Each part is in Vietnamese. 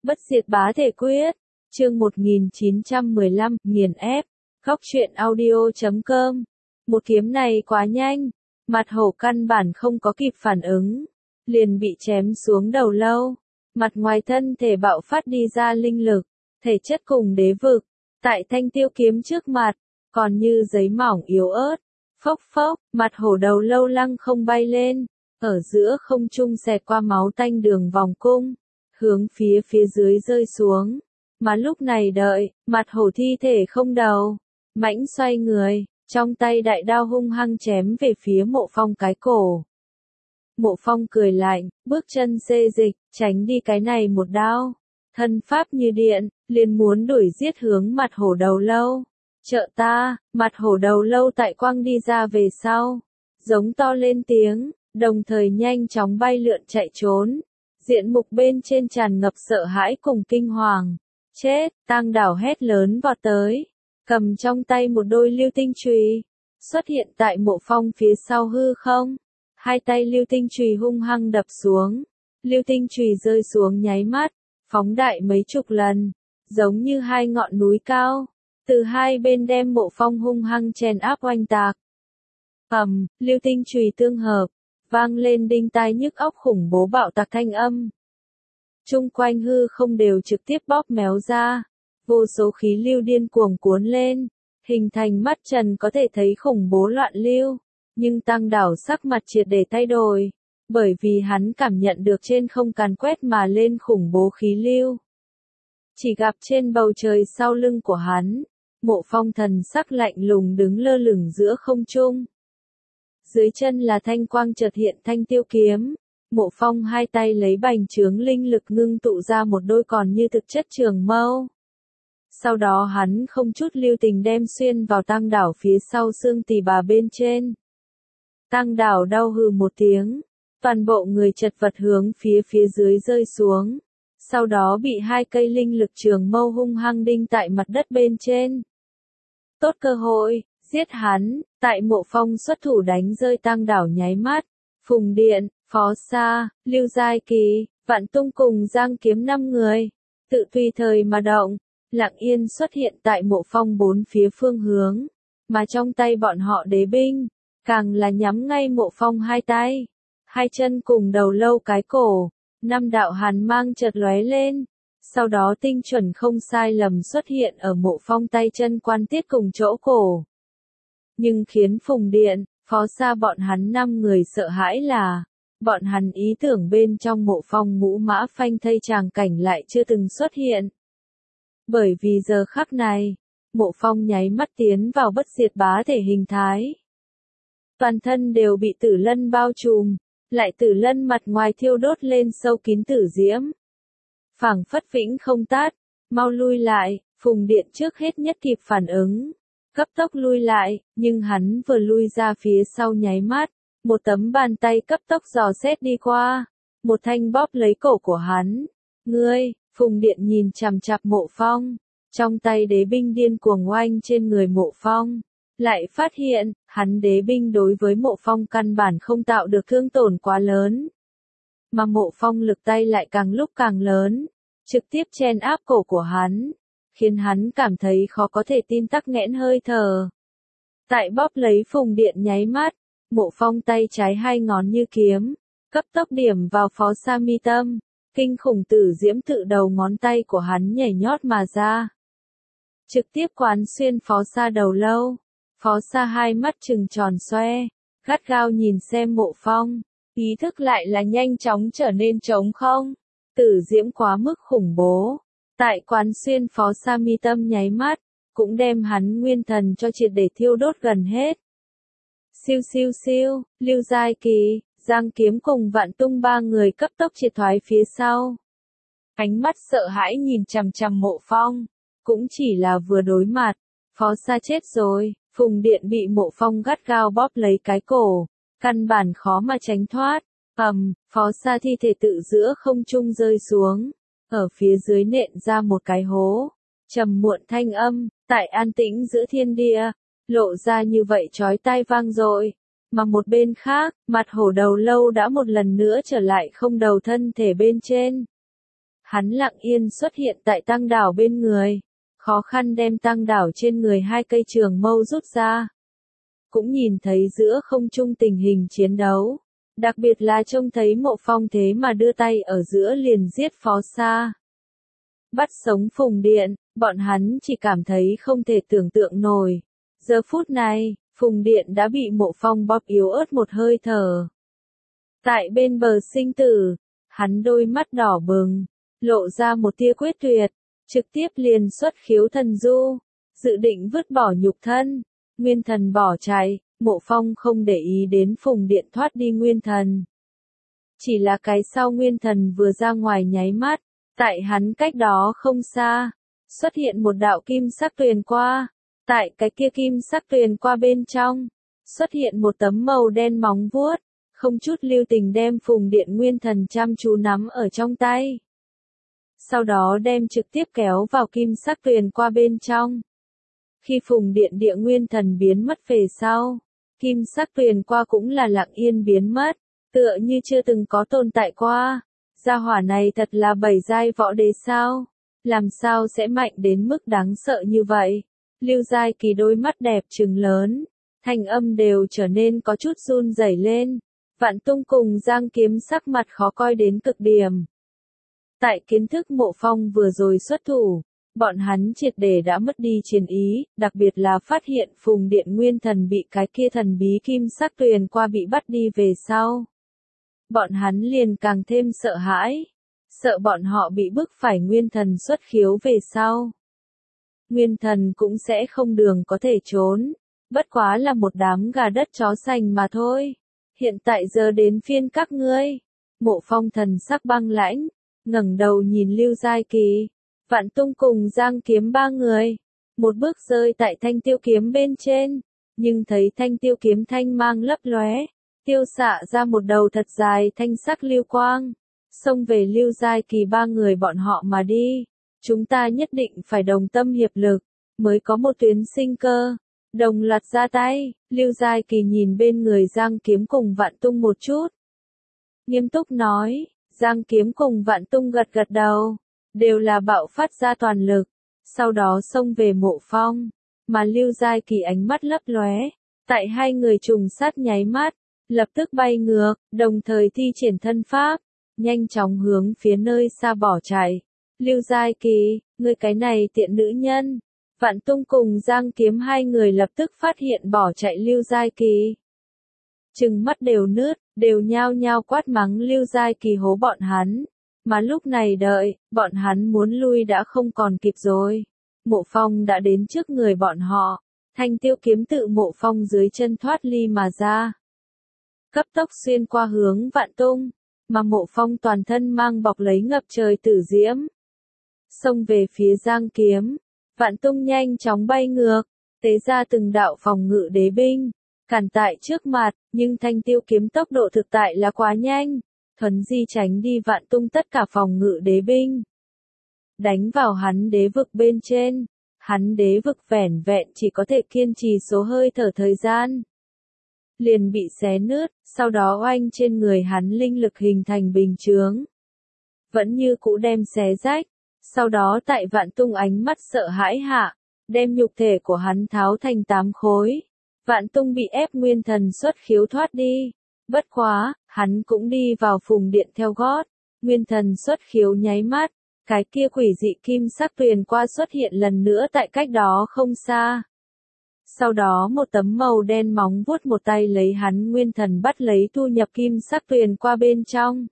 Bất diệt bá thể quyết, chương 1915, nghiền ép, góc truyện audio.com. Một kiếm này quá nhanh, mặt hổ căn bản không có kịp phản ứng, liền bị chém xuống đầu lâu, mặt ngoài thân thể bạo phát đi ra linh lực, thể chất cùng đế vực, tại thanh tiêu kiếm trước mặt, còn như giấy mỏng yếu ớt, phốc phốc, mặt hổ đầu lâu lăng không bay lên, ở giữa không trung xẹt qua máu tanh đường vòng cung, hướng phía dưới rơi xuống. Mà lúc này đợi, mặt hổ thi thể không đầu, mãnh xoay người, trong tay đại đao hung hăng chém về phía Mộ Phong cái cổ. Mộ Phong cười lạnh, bước chân xê dịch, tránh đi cái này một đao. Thân pháp như điện, liền muốn đuổi giết hướng mặt hổ đầu lâu. Trợ ta, mặt hổ đầu lâu tại quang đi ra về sau. Giống to lên tiếng, đồng thời nhanh chóng bay lượn chạy trốn. Diện mục bên trên tràn ngập sợ hãi cùng kinh hoàng. Chết, Tang Đảo hét lớn vọt tới. Cầm trong tay một đôi lưu tinh chùy, xuất hiện tại Mộ Phong phía sau hư không. Hai tay lưu tinh chùy hung hăng đập xuống. Lưu tinh chùy rơi xuống nháy mắt, phóng đại mấy chục lần, giống như hai ngọn núi cao. Từ hai bên đem Mộ Phong hung hăng chèn áp oanh tạc. Lưu tinh chùy tương hợp, vang lên đinh tai nhức óc khủng bố bạo tạc thanh âm. Chung quanh hư không đều trực tiếp bóp méo ra, vô số khí lưu điên cuồng cuốn lên, hình thành mắt trần có thể thấy khủng bố loạn lưu, nhưng Tang Đảo sắc mặt triệt để thay đổi, bởi vì hắn cảm nhận được trên không càn quét mà lên khủng bố khí lưu. Chỉ gặp trên bầu trời sau lưng của hắn, Mộ Phong thần sắc lạnh lùng đứng lơ lửng giữa không trung. Dưới chân là thanh quang chợt hiện thanh tiêu kiếm. Mộ Phong hai tay lấy bành trướng linh lực ngưng tụ ra một đôi còn như thực chất trường mâu. Sau đó hắn không chút lưu tình đem xuyên vào Tang Đảo phía sau xương tỳ bà bên trên. Tang Đảo đau hừ một tiếng, toàn bộ người chật vật hướng phía dưới rơi xuống. Sau đó bị hai cây linh lực trường mâu hung hăng đinh tại mặt đất bên trên. Tốt cơ hội, giết hắn, tại Mộ Phong xuất thủ đánh rơi Tang Đảo nháy mắt. Phùng Điện, Phó Sa, Lưu Giai Kỳ, Vạn Tung cùng Giang Kiếm 5 người, tự tùy thời mà động, lặng yên xuất hiện tại Mộ Phong bốn phía phương hướng, mà trong tay bọn họ đế binh, càng là nhắm ngay Mộ Phong hai tay, hai chân cùng đầu lâu cái cổ, năm đạo hàn mang chợt lóe lên, sau đó tinh chuẩn không sai lầm xuất hiện ở Mộ Phong tay chân quan tiết cùng chỗ cổ. Nhưng khiến Phùng Điện, Phó Sa bọn hắn 5 người sợ hãi là, bọn hắn ý tưởng bên trong Mộ Phong ngũ mã phanh thây tràng cảnh lại chưa từng xuất hiện. Bởi vì giờ khắc này, Mộ Phong nháy mắt tiến vào bất diệt bá thể hình thái. Toàn thân đều bị tử lân bao trùm, lại tử lân mặt ngoài thiêu đốt lên sâu kín tử diễm. Phảng phất vĩnh không tát, mau lui lại, Phùng Điện trước hết nhất kịp phản ứng. Cấp tốc lui lại, nhưng hắn vừa lui ra phía sau nháy mắt, một tấm bàn tay cấp tốc dò xét đi qua, một thanh bóp lấy cổ của hắn. Ngươi, Phùng Điện nhìn chằm chằm Mộ Phong, trong tay đế binh điên cuồng oanh trên người Mộ Phong, lại phát hiện, hắn đế binh đối với Mộ Phong căn bản không tạo được thương tổn quá lớn. Mà Mộ Phong lực tay lại càng lúc càng lớn, trực tiếp chen áp cổ của hắn, khiến hắn cảm thấy khó có thể tin tắc nghẽn hơi thở. Tại bóp lấy Phùng Điện nháy mắt, Mộ Phong tay trái hai ngón như kiếm, cấp tốc điểm vào Phó Sa mi tâm, kinh khủng tử diễm tự đầu ngón tay của hắn nhảy nhót mà ra. Trực tiếp quán xuyên Phó Sa đầu lâu, Phó Sa hai mắt trừng tròn xoe, gắt gao nhìn xem Mộ Phong, ý thức lại là nhanh chóng trở nên trống không, tử diễm quá mức khủng bố. Tại quán xuyên Phó Sa mi tâm nháy mắt, cũng đem hắn nguyên thần cho triệt để thiêu đốt gần hết. Siêu siêu siêu, Lưu Giai Kỳ, Giang Kiếm cùng Vạn Tung ba người cấp tốc triệt thoái phía sau. Ánh mắt sợ hãi nhìn chằm chằm Mộ Phong, cũng chỉ là vừa đối mặt, Phó Sa chết rồi, Phùng Điện bị Mộ Phong gắt gao bóp lấy cái cổ, căn bản khó mà tránh thoát. Phó Sa thi thể tự giữa không trung rơi xuống. Ở phía dưới nện ra một cái hố, trầm muộn thanh âm, tại an tĩnh giữa thiên địa, lộ ra như vậy chói tai vang dội, mà một bên khác, mặt hổ đầu lâu đã một lần nữa trở lại không đầu thân thể bên trên. Hắn lặng yên xuất hiện tại tăng đảo bên người, khó khăn đem tăng đảo trên người hai cây trường mâu rút ra. Cũng nhìn thấy giữa không trung tình hình chiến đấu, đặc biệt là trông thấy Mộ Phong thế mà đưa tay ở giữa liền giết Phó Sa. Bắt sống Phùng Điện, bọn hắn chỉ cảm thấy không thể tưởng tượng nổi. Giờ phút này, Phùng Điện đã bị Mộ Phong bóp yếu ớt một hơi thở. Tại bên bờ sinh tử, hắn đôi mắt đỏ bừng, lộ ra một tia quyết tuyệt, trực tiếp liền xuất khiếu thần du, dự định vứt bỏ nhục thân. Nguyên thần bỏ chạy, Mộ Phong không để ý đến Phùng Điện thoát đi nguyên thần. Chỉ là cái sau nguyên thần vừa ra ngoài nháy mắt, tại hắn cách đó không xa, xuất hiện một đạo kim sắc tuyền qua. Tại cái kia kim sắc tuyền qua bên trong, xuất hiện một tấm màu đen móng vuốt, không chút lưu tình đem Phùng Điện nguyên thần chăm chú nắm ở trong tay. Sau đó đem trực tiếp kéo vào kim sắc tuyền qua bên trong. Khi Phùng Điện địa nguyên thần biến mất về sau, kim sắc tuyền qua cũng là lặng yên biến mất, tựa như chưa từng có tồn tại qua. Gia hỏa này thật là bảy giai võ đế sao? Làm sao sẽ mạnh đến mức đáng sợ như vậy? Lưu Giai Kỳ đôi mắt đẹp trừng lớn, thanh âm đều trở nên có chút run rẩy lên. Vạn Tung cùng Giang Kiếm sắc mặt khó coi đến cực điểm. Tại kiến thức Mộ Phong vừa rồi xuất thủ, bọn hắn triệt để đã mất đi chiến ý, đặc biệt là phát hiện Phùng Điện nguyên thần bị cái kia thần bí kim sắc tuyền qua bị bắt đi về sau. Bọn hắn liền càng thêm sợ hãi, sợ bọn họ bị bức phải nguyên thần xuất khiếu về sau. Nguyên thần cũng sẽ không đường có thể trốn, bất quá là một đám gà đất chó sành mà thôi. Hiện tại giờ đến phiên các ngươi. Mộ Phong thần sắc băng lãnh, ngẩng đầu nhìn Lưu Giai Kỳ, Vạn Tung cùng Giang Kiếm ba người, một bước rơi tại thanh tiêu kiếm bên trên, nhưng thấy thanh tiêu kiếm thanh mang lấp lóe, tiêu xạ ra một đầu thật dài thanh sắc lưu quang, xông về Lưu Giai Kỳ ba người bọn họ mà đi. Chúng ta nhất định phải đồng tâm hiệp lực, mới có một tuyến sinh cơ. Đồng loạt ra tay, Lưu Giai Kỳ nhìn bên người Giang Kiếm cùng Vạn Tung một chút. Nghiêm túc nói, Giang Kiếm cùng Vạn Tung gật gật đầu, đều là bạo phát ra toàn lực, sau đó xông về Mộ Phong, mà Lưu Giai Kỳ ánh mắt lấp lóe, tại hai người trùng sát nháy mắt, lập tức bay ngược, đồng thời thi triển thân pháp, nhanh chóng hướng phía nơi xa bỏ chạy. Lưu Giai Kỳ, ngươi cái này tiện nữ nhân. Vạn Tung cùng Giang Kiếm hai người lập tức phát hiện bỏ chạy Lưu Giai Kỳ. Trừng mắt đều nứt, đều nhao nhao quát mắng Lưu Giai Kỳ hố bọn hắn. Mà lúc này đợi, bọn hắn muốn lui đã không còn kịp rồi. Mộ Phong đã đến trước người bọn họ. Thanh tiêu kiếm tự Mộ Phong dưới chân thoát ly mà ra. Cấp tốc xuyên qua hướng Vạn Tung, mà Mộ Phong toàn thân mang bọc lấy ngập trời tử diễm. Xông về phía Giang Kiếm, Vạn Tung nhanh chóng bay ngược, tế ra từng đạo phòng ngự đế binh, cản tại trước mặt, nhưng thanh tiêu kiếm tốc độ thực tại là quá nhanh, thuấn di tránh đi Vạn Tung tất cả phòng ngự đế binh. Đánh vào hắn đế vực bên trên, hắn đế vực vẻn vẹn chỉ có thể kiên trì số hơi thở thời gian. Liền bị xé nứt, sau đó oanh trên người hắn linh lực hình thành bình chướng. Vẫn như cũ đem xé rách. Sau đó tại Vạn Tung ánh mắt sợ hãi hạ, đem nhục thể của hắn tháo thành 8 khối. Vạn Tung bị ép nguyên thần xuất khiếu thoát đi. Bất quá, hắn cũng đi vào Phùng Điện theo gót. Nguyên thần xuất khiếu nháy mắt, cái kia quỷ dị kim sắc tuyền qua xuất hiện lần nữa tại cách đó không xa. Sau đó một tấm màu đen móng vuốt một tay lấy hắn nguyên thần bắt lấy thu nhập kim sắc tuyền qua bên trong.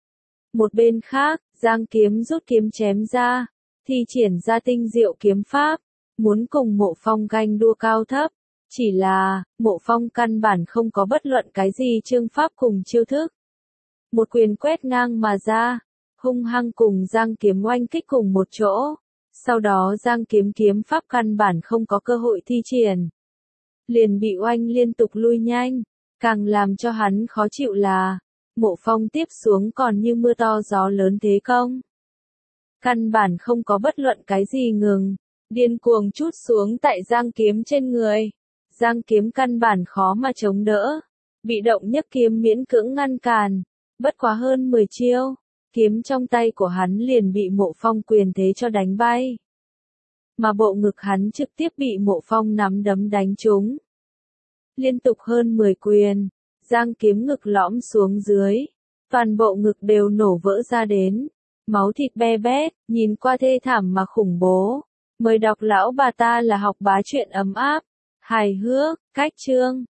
Một bên khác, Giang Kiếm rút kiếm chém ra, thi triển ra tinh diệu kiếm pháp, muốn cùng Mộ Phong ganh đua cao thấp. Chỉ là, Mộ Phong căn bản không có bất luận cái gì chương pháp cùng chiêu thức. Một quyền quét ngang mà ra, hung hăng cùng Giang Kiếm oanh kích cùng một chỗ. Sau đó Giang Kiếm kiếm pháp căn bản không có cơ hội thi triển. Liền bị oanh liên tục lui nhanh, càng làm cho hắn khó chịu là, Mộ Phong tiếp xuống còn như mưa to gió lớn thế công. Căn bản không có bất luận cái gì ngừng, điên cuồng trút xuống tại Giang Kiếm trên người. Giang Kiếm căn bản khó mà chống đỡ, bị động nhấc kiếm miễn cưỡng ngăn cản, bất quá hơn 10 chiêu, kiếm trong tay của hắn liền bị Mộ Phong quyền thế cho đánh bay. Mà bộ ngực hắn trực tiếp bị Mộ Phong nắm đấm đánh trúng. Liên tục hơn 10 quyền, Giang Kiếm ngực lõm xuống dưới, toàn bộ ngực đều nổ vỡ ra đến, máu thịt be bét, nhìn qua thê thảm mà khủng bố. Mời đọc Lão Bà Ta là học bá truyện ấm áp, hài hước, cách chương.